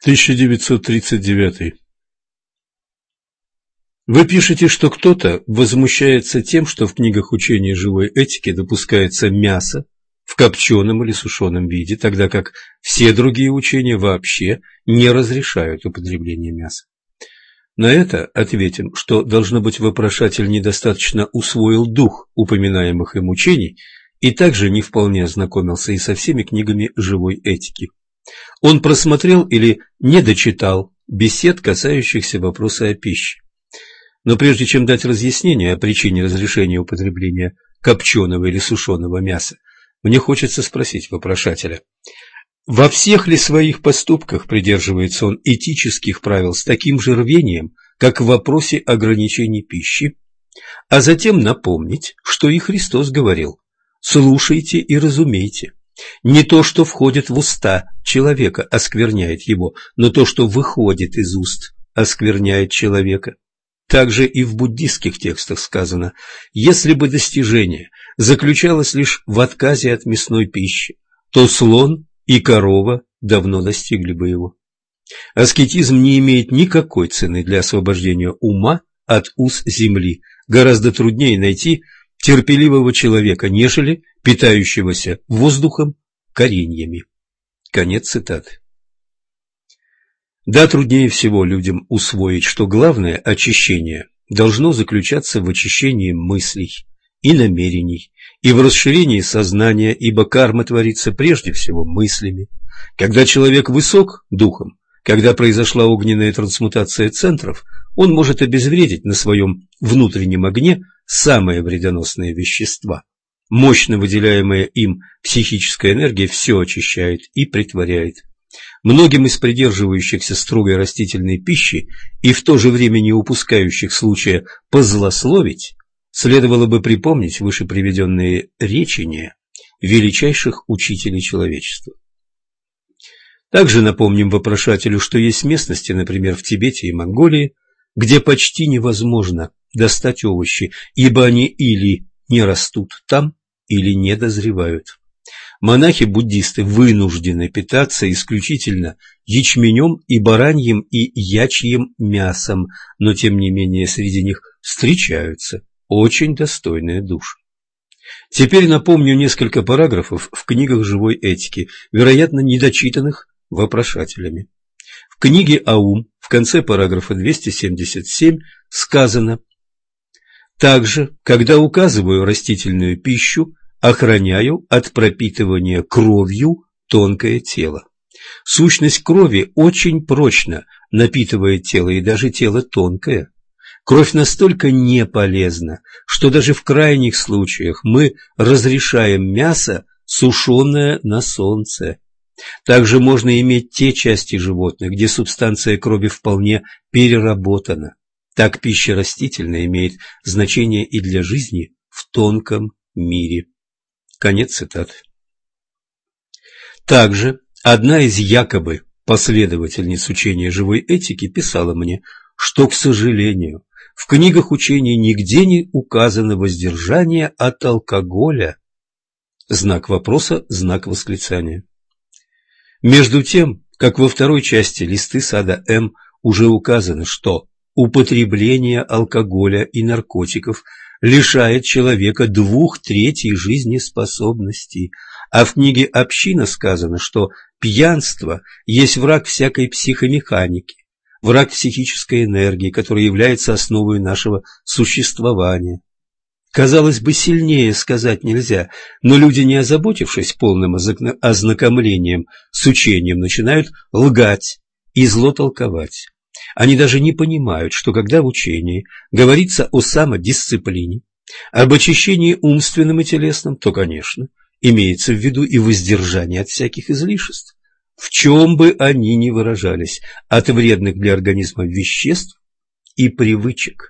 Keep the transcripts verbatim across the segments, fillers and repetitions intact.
тысяча девятьсот тридцать девятый. Вы пишете, что кто-то возмущается тем, что в книгах учения живой этики допускается мясо в копченом или сушеном виде, тогда как все другие учения вообще не разрешают употребление мяса. На это ответим, что, должно быть, вопрошатель недостаточно усвоил дух упоминаемых им учений и также не вполне ознакомился и со всеми книгами живой этики. Он просмотрел или не дочитал бесед, касающихся вопроса о пище. Но прежде чем дать разъяснение о причине разрешения употребления копченого или сушеного мяса, мне хочется спросить вопрошателя, во всех ли своих поступках придерживается он этических правил с таким же рвением, как в вопросе ограничений пищи, а затем напомнить, что и Христос говорил: «Слушайте и разумейте, не то, что входит в уста человека, оскверняет его, но то, что выходит из уст, оскверняет человека». Также и в буддистских текстах сказано: если бы достижение заключалось лишь в отказе от мясной пищи, то слон и корова давно достигли бы его. Аскетизм не имеет никакой цены для освобождения ума от уз земли. Гораздо труднее найти терпеливого человека, нежели питающегося воздухом кореньями. Конец цитаты. Да, труднее всего людям усвоить, что главное очищение должно заключаться в очищении мыслей и намерений, и в расширении сознания, ибо карма творится прежде всего мыслями. Когда человек высок духом, когда произошла огненная трансмутация центров, он может обезвредить на своем внутреннем огне самые вредоносные вещества. Мощно выделяемая им психическая энергия все очищает и претворяет. Многим из придерживающихся строгой растительной пищи и в то же время не упускающих случая позлословить, следовало бы припомнить выше приведенные речения величайших учителей человечества. Также напомним вопрошателю, что есть местности, например, в Тибете и Монголии, где почти невозможно достать овощи, ибо они или не растут там, или не дозревают. Монахи-буддисты вынуждены питаться исключительно ячменем и бараньим и ячьим мясом, но тем не менее среди них встречаются очень достойные души. Теперь напомню несколько параграфов в книгах живой этики, вероятно, недочитанных вопрошателями. В книге «Аум» в конце параграфа двести семьдесят семь сказано: «Также, когда указываю растительную пищу, охраняю от пропитывания кровью тонкое тело. Сущность крови очень прочно напитывает тело, и даже тело тонкое. Кровь настолько не полезна, что даже в крайних случаях мы разрешаем мясо, сушеное на солнце. Также можно иметь те части животных, где субстанция крови вполне переработана. Так пища растительная имеет значение и для жизни в тонком мире». Конец цитаты. Также одна из якобы последовательниц учения живой этики писала мне, что, к сожалению, в книгах учения нигде не указано воздержание от алкоголя. Знак вопроса, знак восклицания. Между тем, как во второй части листы сада М уже указано, что употребление алкоголя и наркотиков лишает человека двух третей жизнеспособности, а в книге «Община» сказано, что пьянство есть враг всякой психомеханики, враг психической энергии, которая является основой нашего существования. Казалось бы, сильнее сказать нельзя, но люди, не озаботившись полным ознакомлением с учением, начинают лгать и злотолковать. Они даже не понимают, что когда в учении говорится о самодисциплине, об очищении умственным и телесным, то, конечно, имеется в виду и воздержание от всяких излишеств, в чем бы они ни выражались, от вредных для организма веществ и привычек.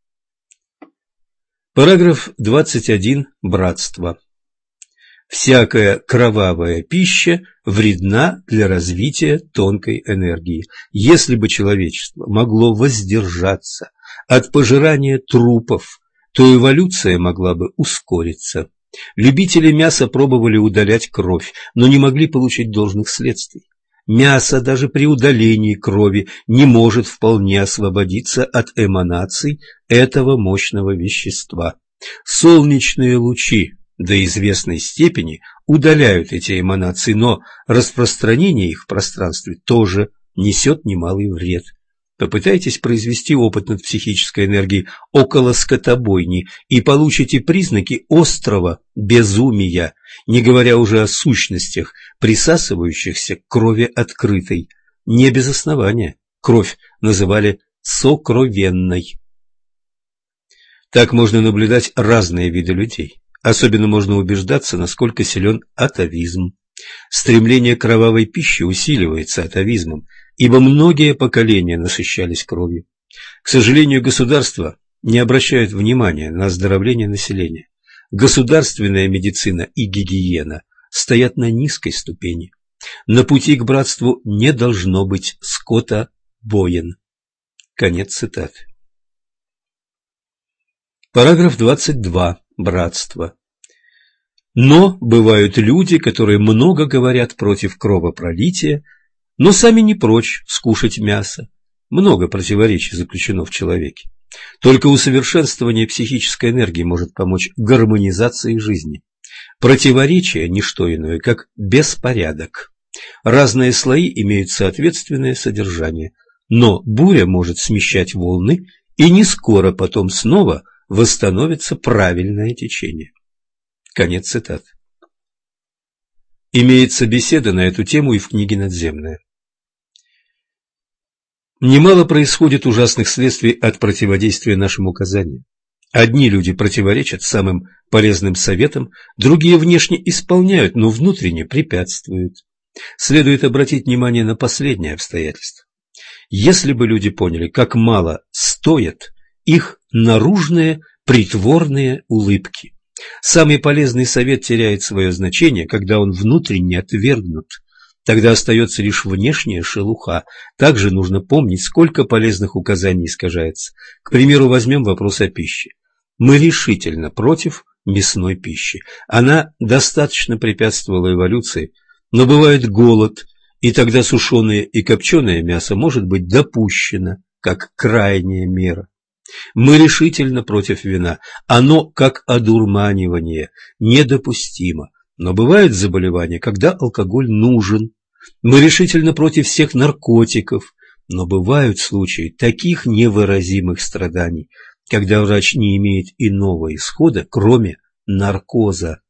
Параграф двадцать один. Братство. Всякая кровавая пища вредна для развития тонкой энергии. Если бы человечество могло воздержаться от пожирания трупов, то эволюция могла бы ускориться. Любители мяса пробовали удалять кровь, но не могли получить должных следствий. мясо даже при удалении крови не может вполне освободиться от эманаций этого мощного вещества. Солнечные лучи до известной степени удаляют эти эманации, но распространение их в пространстве тоже несет немалый вред. Попытайтесь произвести опыт над психической энергией около скотобойни и получите признаки острого безумия, не говоря уже о сущностях, присасывающихся к крови открытой. Не без основания кровь называли сокровенной. Так можно наблюдать разные виды людей. Особенно можно убеждаться, насколько силен атавизм. Стремление к кровавой пище усиливается атавизмом, ибо многие поколения насыщались кровью. К сожалению, государства не обращают внимания на оздоровление населения. Государственная медицина и гигиена стоят на низкой ступени. На пути к братству не должно быть скотобоин. Конец цитаты. Параграф двадцать два. Братство. Но бывают люди, которые много говорят против кровопролития, но сами не прочь скушать мясо. Много противоречий заключено в человеке. Только усовершенствование психической энергии может помочь гармонизации жизни. Противоречие – не что иное, как беспорядок. Разные слои имеют соответственное содержание, но буря может смещать волны, и не скоро потом снова восстановится правильное течение. Конец цитаты. Имеется беседа на эту тему и в книге «Надземная». Немало происходит ужасных следствий от противодействия нашим указаниям. Одни люди противоречат самым полезным советам, другие внешне исполняют, но внутренне препятствуют. Следует обратить внимание на последнее обстоятельство. Если бы люди поняли, как мало стоят их наружные притворные улыбки. Самый полезный совет теряет свое значение, когда он внутренне отвергнут. Тогда остается лишь внешняя шелуха. Также нужно помнить, сколько полезных указаний искажается. К примеру, возьмем вопрос о пище. Мы решительно против мясной пищи. Она достаточно препятствовала эволюции, но бывает голод, и тогда сушеное и копченое мясо может быть допущено как крайняя мера. Мы решительно против вина. Оно, как одурманивание, недопустимо. Но бывают заболевания, когда алкоголь нужен. Мы решительно против всех наркотиков. Но бывают случаи таких невыразимых страданий, когда врач не имеет иного исхода, кроме наркоза.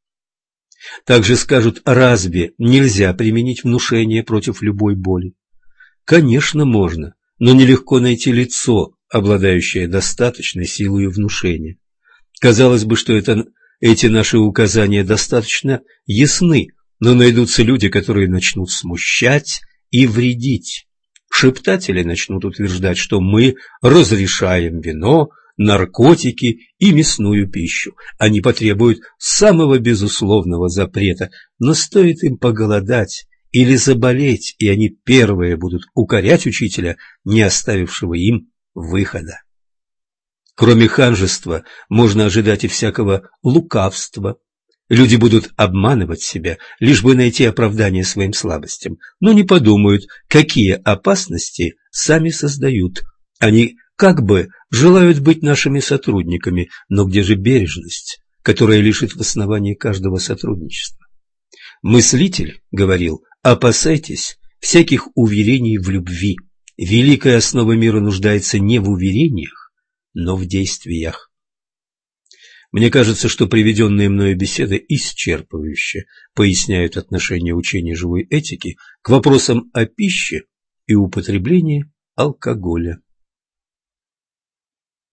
Также скажут, разве нельзя применить внушение против любой боли? Конечно, можно, но нелегко найти лицо, обладающее достаточной силой внушения. Казалось бы, что это, эти наши указания достаточно ясны, но найдутся люди, которые начнут смущать и вредить. Шептатели начнут утверждать, что мы разрешаем вино, наркотики и мясную пищу. Они потребуют самого безусловного запрета, но стоит им поголодать или заболеть, и они первые будут укорять учителя, не оставившего им выхода. Кроме ханжества можно ожидать и всякого лукавства. Люди будут обманывать себя, лишь бы найти оправдание своим слабостям, но не подумают, какие опасности сами создают. Они как бы желают быть нашими сотрудниками, но где же бережность, которая лишит в основании каждого сотрудничества? Мыслитель говорил: опасайтесь всяких уверений в любви. Великая основа мира нуждается не в уверениях, но в действиях. Мне кажется, что приведенные мною беседы исчерпывающе поясняют отношение учения живой этики к вопросам о пище и употреблении алкоголя.